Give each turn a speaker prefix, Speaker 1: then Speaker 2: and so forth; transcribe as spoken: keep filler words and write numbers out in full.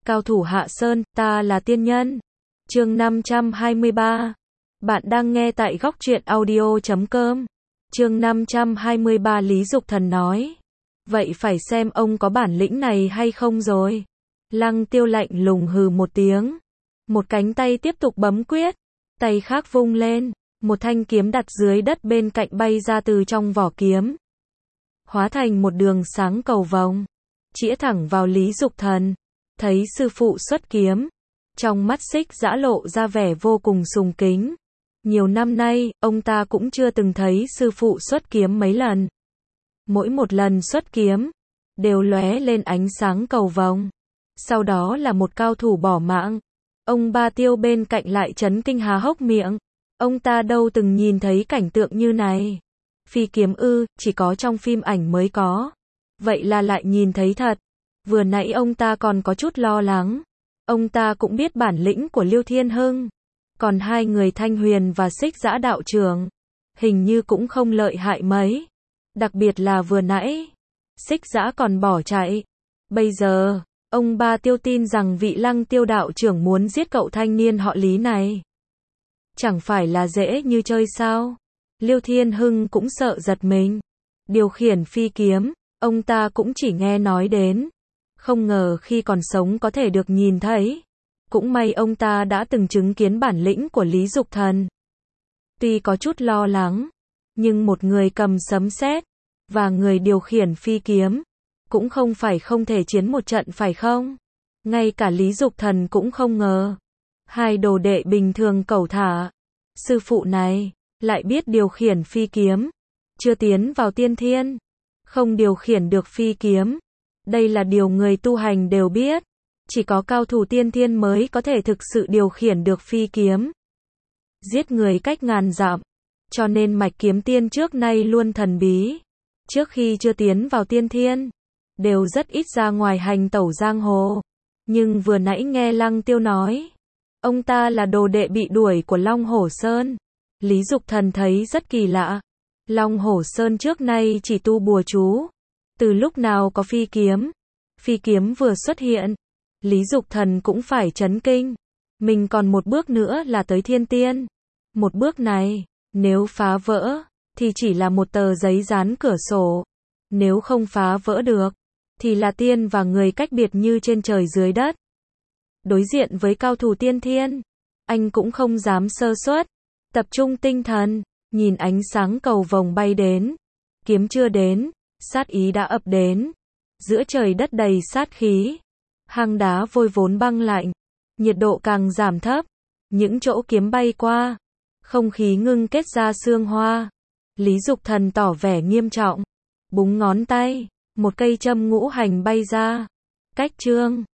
Speaker 1: Cao thủ Hạ Sơn, ta là tiên nhân. Chương năm trăm hai mươi ba. Bạn đang nghe tại góc truyện audio chấm com. Chương năm trăm hai mươi ba Lý Dục Thần nói. Vậy phải xem ông có bản lĩnh này hay không rồi. Lăng Tiêu lạnh lùng hừ một tiếng. Một cánh tay tiếp tục bấm quyết. Tay khác vung lên. Một thanh kiếm đặt dưới đất bên cạnh bay ra từ trong vỏ kiếm. Hóa thành một đường sáng cầu vồng. Chĩa thẳng vào Lý Dục Thần. Thấy sư phụ xuất kiếm. Trong mắt Xích Dã lộ ra vẻ vô cùng sùng kính. Nhiều năm nay, ông ta cũng chưa từng thấy sư phụ xuất kiếm mấy lần. Mỗi một lần xuất kiếm, đều lóe lên ánh sáng cầu vồng. Sau đó là một cao thủ bỏ mạng. Ông Ba Tiêu bên cạnh lại chấn kinh há hốc miệng. Ông ta đâu từng nhìn thấy cảnh tượng như này. Phi kiếm ư, chỉ có trong phim ảnh mới có. Vậy là lại nhìn thấy thật. Vừa nãy ông ta còn có chút lo lắng. Ông ta cũng biết bản lĩnh của Liêu Thiên Hưng. Còn hai người Thanh Huyền và Xích Dã đạo trưởng, hình như cũng không lợi hại mấy. Đặc biệt là vừa nãy, Xích Dã còn bỏ chạy. Bây giờ, ông Ba Tiêu tin rằng vị Lăng Tiêu đạo trưởng muốn giết cậu thanh niên họ Lý này. Chẳng phải là dễ như chơi sao? Liêu Thiên Hưng cũng sợ giật mình. Điều khiển phi kiếm, ông ta cũng chỉ nghe nói đến. Không ngờ khi còn sống có thể được nhìn thấy. Cũng may ông ta đã từng chứng kiến bản lĩnh của Lý Dục Thần. Tuy có chút lo lắng, nhưng một người cầm sấm sét và người điều khiển phi kiếm cũng không phải không thể chiến một trận phải không? Ngay cả Lý Dục Thần cũng không ngờ. Hai đồ đệ bình thường cẩu thả. Sư phụ này lại biết điều khiển phi kiếm. Chưa tiến vào tiên thiên. Không điều khiển được phi kiếm. Đây là điều người tu hành đều biết. Chỉ có cao thủ tiên thiên mới có thể thực sự điều khiển được phi kiếm. Giết người cách ngàn dặm. Cho nên mạch kiếm tiên trước nay luôn thần bí. Trước khi chưa tiến vào tiên thiên, đều rất ít ra ngoài hành tẩu giang hồ. Nhưng vừa nãy nghe Lăng Tiêu nói, ông ta là đồ đệ bị đuổi của Long Hổ Sơn. Lý Dục Thần thấy rất kỳ lạ. Long Hổ Sơn trước nay chỉ tu bùa chú. Từ lúc nào có phi kiếm? Phi kiếm vừa xuất hiện, Lý Dục Thần cũng phải chấn kinh. Mình còn một bước nữa là tới thiên tiên. Một bước này, nếu phá vỡ, thì chỉ là một tờ giấy dán cửa sổ. Nếu không phá vỡ được, thì là tiên và người cách biệt như trên trời dưới đất. Đối diện với cao thủ tiên thiên, anh cũng không dám sơ suất. Tập trung tinh thần, nhìn ánh sáng cầu vồng bay đến. Kiếm chưa đến, sát ý đã ập đến. Giữa trời đất đầy sát khí. Hang đá vôi vốn băng lạnh. Nhiệt độ càng giảm thấp. Những chỗ kiếm bay qua. Không khí ngưng kết ra sương hoa. Lý Dục Thần tỏ vẻ nghiêm trọng. Búng ngón tay. Một cây châm ngũ hành bay ra. Cách chương.